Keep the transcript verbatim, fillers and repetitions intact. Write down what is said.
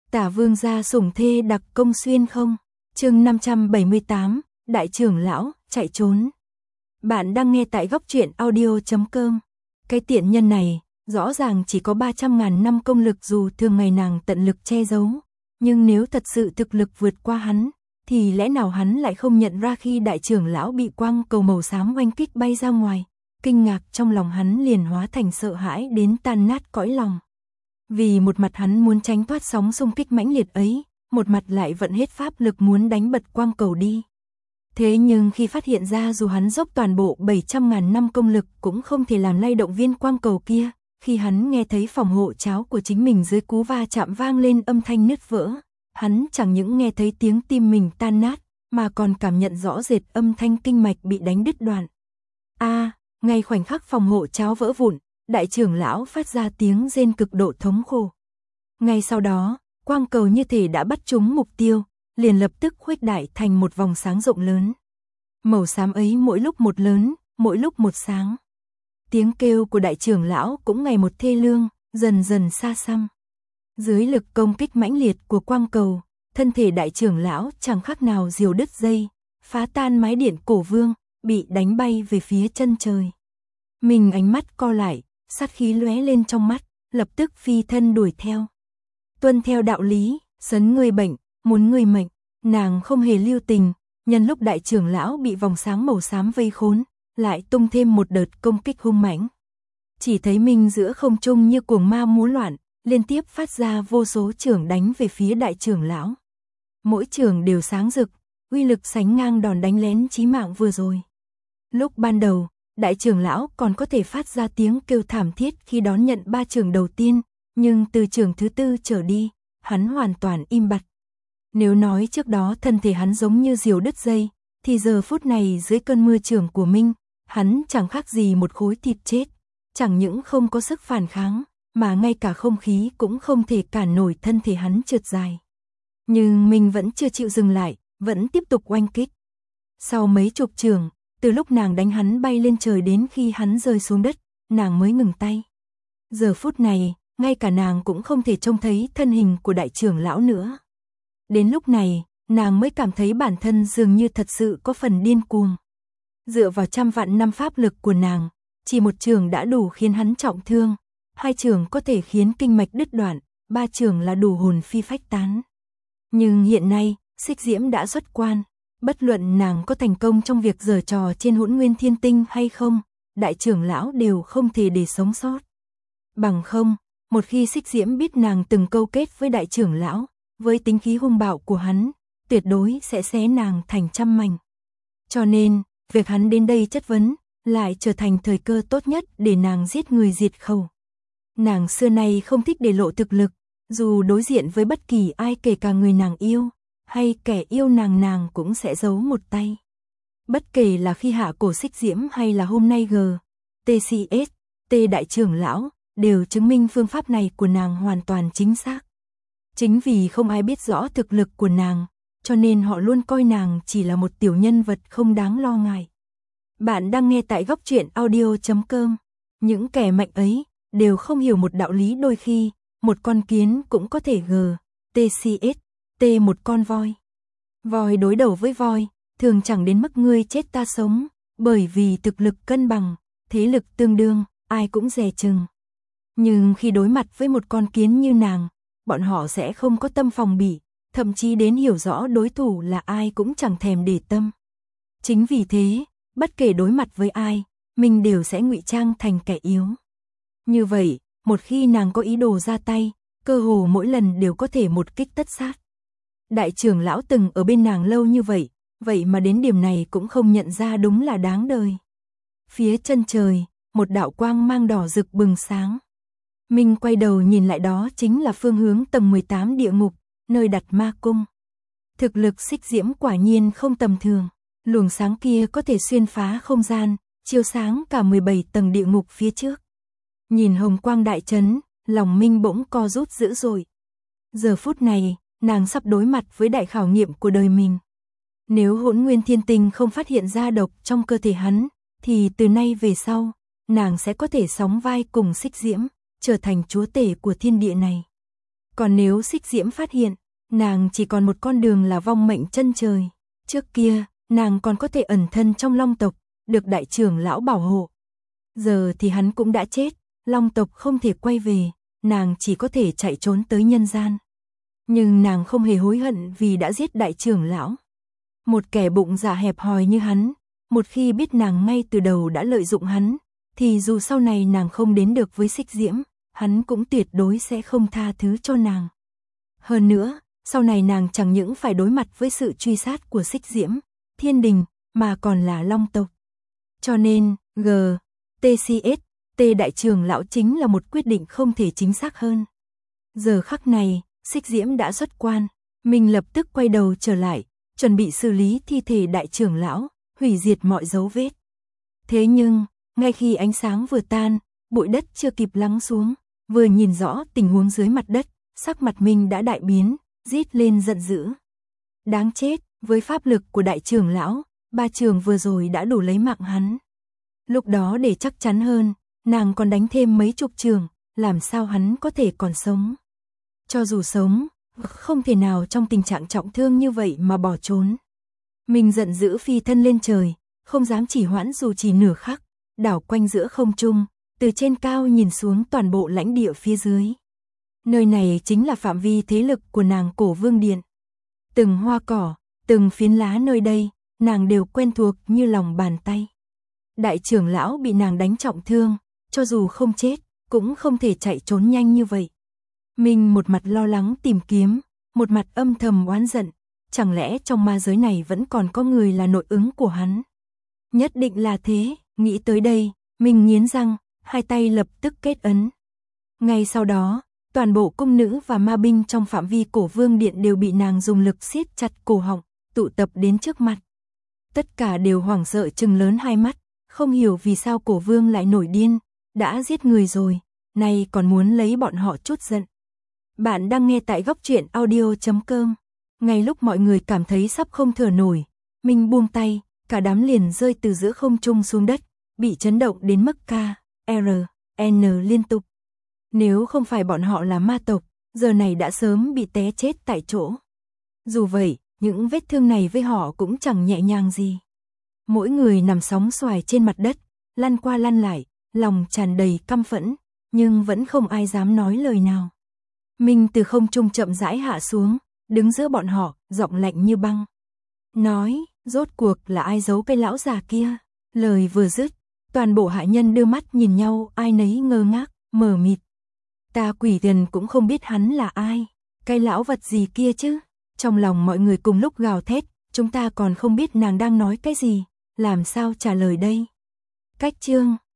Tả vương gia sủng thê đặc công xuyên không? Chương năm trăm bảy mươi tám, Đại trưởng lão, chạy trốn. Bạn đang nghe tại góc truyện audio chấm com. Cái tiện nhân này, rõ ràng chỉ có ba trăm ngàn năm công lực dù thường ngày nàng tận lực che giấu. Nhưng nếu thật sự thực lực vượt qua hắn, thì lẽ nào hắn lại không nhận ra khi đại trưởng lão bị quang cầu màu xám oanh kích bay ra ngoài. Kinh ngạc trong lòng hắn liền hóa thành sợ hãi đến tan nát cõi lòng. Vì một mặt hắn muốn tránh thoát sóng xung kích mãnh liệt ấy, một mặt lại vận hết pháp lực muốn đánh bật quang cầu đi. Thế nhưng khi phát hiện ra dù hắn dốc toàn bộ bảy trăm ngàn năm công lực cũng không thể làm lay động viên quang cầu kia, khi hắn nghe thấy phòng hộ cháo của chính mình dưới cú va chạm vang lên âm thanh nứt vỡ, hắn chẳng những nghe thấy tiếng tim mình tan nát, mà còn cảm nhận rõ rệt âm thanh kinh mạch bị đánh đứt đoạn. A, à, ngay khoảnh khắc phòng hộ cháo vỡ vụn, đại trưởng lão phát ra tiếng rên cực độ thống khổ. Ngay sau đó, quang cầu như thể đã bắt trúng mục tiêu, liền lập tức khuếch đại thành một vòng sáng rộng lớn. Màu xám ấy mỗi lúc một lớn, mỗi lúc một sáng. Tiếng kêu của đại trưởng lão cũng ngày một thê lương, dần dần xa xăm. Dưới lực công kích mãnh liệt của quang cầu, thân thể đại trưởng lão chẳng khác nào diều đứt dây, phá tan mái điện cổ vương, bị đánh bay về phía chân trời. Mình ánh mắt co lại, sát khí lóe lên trong mắt, lập tức phi thân đuổi theo. Tuân theo đạo lý, sấn người bệnh, muốn người mệnh, nàng không hề lưu tình, nhân lúc đại trưởng lão bị vòng sáng màu xám vây khốn, lại tung thêm một đợt công kích hung mãnh. Chỉ thấy mình giữa không trung như cuồng ma múa loạn, liên tiếp phát ra vô số chưởng đánh về phía đại trưởng lão. Mỗi chưởng đều sáng rực, uy lực sánh ngang đòn đánh lén chí mạng vừa rồi. Lúc ban đầu, đại trưởng lão còn có thể phát ra tiếng kêu thảm thiết khi đón nhận ba chưởng đầu tiên, nhưng từ chưởng thứ tư trở đi, hắn hoàn toàn im bặt. Nếu nói trước đó thân thể hắn giống như diều đứt dây, thì giờ phút này dưới cơn mưa chưởng của Minh, hắn chẳng khác gì một khối thịt chết, chẳng những không có sức phản kháng, mà ngay cả không khí cũng không thể cản nổi thân thể hắn trượt dài. Nhưng Minh vẫn chưa chịu dừng lại, vẫn tiếp tục oanh kích. Sau mấy chục chưởng, từ lúc nàng đánh hắn bay lên trời đến khi hắn rơi xuống đất, nàng mới ngừng tay. Giờ phút này, ngay cả nàng cũng không thể trông thấy thân hình của đại trưởng lão nữa. Đến lúc này, nàng mới cảm thấy bản thân dường như thật sự có phần điên cuồng. Dựa vào trăm vạn năm pháp lực của nàng, chỉ một chưởng đã đủ khiến hắn trọng thương, hai chưởng có thể khiến kinh mạch đứt đoạn, ba chưởng là đủ hồn phi phách tán. Nhưng hiện nay, Xích Diễm đã xuất quan, bất luận nàng có thành công trong việc giở trò trên Hỗn Nguyên Thiên Tinh hay không, đại trưởng lão đều không thể để sống sót. Bằng không, một khi Xích Diễm biết nàng từng câu kết với đại trưởng lão, với tính khí hung bạo của hắn, tuyệt đối sẽ xé nàng thành trăm mảnh. Cho nên, việc hắn đến đây chất vấn, lại trở thành thời cơ tốt nhất để nàng giết người diệt khẩu. Nàng xưa nay không thích để lộ thực lực, dù đối diện với bất kỳ ai kể cả người nàng yêu, hay kẻ yêu nàng nàng cũng sẽ giấu một tay. Bất kể là khi hạ cổ Xích Diễm hay là hôm nay G, T C S, T đại trưởng lão, đều chứng minh phương pháp này của nàng hoàn toàn chính xác. Chính vì không ai biết rõ thực lực của nàng, cho nên họ luôn coi nàng chỉ là một tiểu nhân vật không đáng lo ngại. Bạn đang nghe tại góc truyện audio chấm com. Những kẻ mạnh ấy đều không hiểu một đạo lý, đôi khi một con kiến cũng có thể G, T C S, T một con voi. Voi đối đầu với voi, thường chẳng đến mức ngươi chết ta sống, bởi vì thực lực cân bằng, thế lực tương đương, ai cũng dè chừng. Nhưng khi đối mặt với một con kiến như nàng, bọn họ sẽ không có tâm phòng bị, thậm chí đến hiểu rõ đối thủ là ai cũng chẳng thèm để tâm. Chính vì thế, bất kể đối mặt với ai, mình đều sẽ ngụy trang thành kẻ yếu. Như vậy, một khi nàng có ý đồ ra tay, cơ hồ mỗi lần đều có thể một kích tất sát. Đại trưởng lão từng ở bên nàng lâu như vậy, vậy mà đến điểm này cũng không nhận ra, đúng là đáng đời. Phía chân trời, một đạo quang mang đỏ rực bừng sáng. Mình quay đầu nhìn lại, đó chính là phương hướng tầng mười tám địa ngục, nơi đặt ma cung. Thực lực Xích Diễm quả nhiên không tầm thường, luồng sáng kia có thể xuyên phá không gian, chiếu sáng cả mười bảy tầng địa ngục phía trước. Nhìn hồng quang đại chấn, lòng Minh bỗng co rút dữ dội. Giờ phút này, nàng sắp đối mặt với đại khảo nghiệm của đời mình. Nếu Hỗn Nguyên Thiên Tinh không phát hiện ra độc trong cơ thể hắn, thì từ nay về sau, nàng sẽ có thể sóng vai cùng Xích Diễm, trở thành chúa tể của thiên địa này. Còn nếu Xích Diễm phát hiện, nàng chỉ còn một con đường là vong mệnh chân trời. Trước kia, nàng còn có thể ẩn thân trong Long tộc, được đại trưởng lão bảo hộ. Giờ thì hắn cũng đã chết, Long tộc không thể quay về, nàng chỉ có thể chạy trốn tới nhân gian. Nhưng nàng không hề hối hận vì đã giết đại trưởng lão. Một kẻ bụng dạ hẹp hòi như hắn, một khi biết nàng ngay từ đầu đã lợi dụng hắn, thì dù sau này nàng không đến được với Xích Diễm, hắn cũng tuyệt đối sẽ không tha thứ cho nàng. Hơn nữa, sau này nàng chẳng những phải đối mặt với sự truy sát của Xích Diễm, Thiên Đình, mà còn là Long tộc. Cho nên, G, T C S, T đại trưởng lão chính là một quyết định không thể chính xác hơn. Giờ khắc này, Xích Diễm đã xuất quan, mình lập tức quay đầu trở lại, chuẩn bị xử lý thi thể đại trưởng lão, hủy diệt mọi dấu vết. Thế nhưng, ngay khi ánh sáng vừa tan, bụi đất chưa kịp lắng xuống, vừa nhìn rõ tình huống dưới mặt đất, sắc mặt mình đã đại biến, rít lên giận dữ. Đáng chết, với pháp lực của đại trưởng lão, ba trường vừa rồi đã đủ lấy mạng hắn. Lúc đó để chắc chắn hơn, nàng còn đánh thêm mấy chục trường, làm sao hắn có thể còn sống. Cho dù sống, không thể nào trong tình trạng trọng thương như vậy mà bỏ trốn. Mình giận dữ phi thân lên trời, không dám chỉ hoãn dù chỉ nửa khắc, đảo quanh giữa không trung, từ trên cao nhìn xuống toàn bộ lãnh địa phía dưới. Nơi này chính là phạm vi thế lực của nàng Cổ Vương Điện. Từng hoa cỏ, từng phiến lá nơi đây, nàng đều quen thuộc như lòng bàn tay. Đại trưởng lão bị nàng đánh trọng thương, cho dù không chết, cũng không thể chạy trốn nhanh như vậy. Mình một mặt lo lắng tìm kiếm, một mặt âm thầm oán giận, chẳng lẽ trong ma giới này vẫn còn có người là nội ứng của hắn? Nhất định là thế, nghĩ tới đây, mình nghiến răng, hai tay lập tức kết ấn. Ngay sau đó, toàn bộ cung nữ và ma binh trong phạm vi Cổ Vương Điện đều bị nàng dùng lực siết chặt cổ họng, tụ tập đến trước mặt. Tất cả đều hoảng sợ trừng lớn hai mắt, không hiểu vì sao Cổ Vương lại nổi điên, đã giết người rồi, nay còn muốn lấy bọn họ chút giận. Bạn đang nghe tại góc truyện audio chấm com. Ngay lúc mọi người cảm thấy sắp không thở nổi, mình buông tay, cả đám liền rơi từ giữa không trung xuống đất, bị chấn động đến mức K, R, N liên tục. Nếu không phải bọn họ là ma tộc, giờ này đã sớm bị té chết tại chỗ. Dù vậy, những vết thương này với họ cũng chẳng nhẹ nhàng gì. Mỗi người nằm sóng xoài trên mặt đất, lăn qua lăn lại, lòng tràn đầy căm phẫn, nhưng vẫn không ai dám nói lời nào. Mình từ không trung chậm rãi hạ xuống, đứng giữa bọn họ, giọng lạnh như băng. Nói, rốt cuộc là ai giấu cái lão già kia? Lời vừa dứt, toàn bộ hạ nhân đưa mắt nhìn nhau, ai nấy ngơ ngác, mờ mịt. Ta quỷ thần cũng không biết hắn là ai, cái lão vật gì kia chứ? Trong lòng mọi người cùng lúc gào thét, chúng ta còn không biết nàng đang nói cái gì, làm sao trả lời đây? Cách chương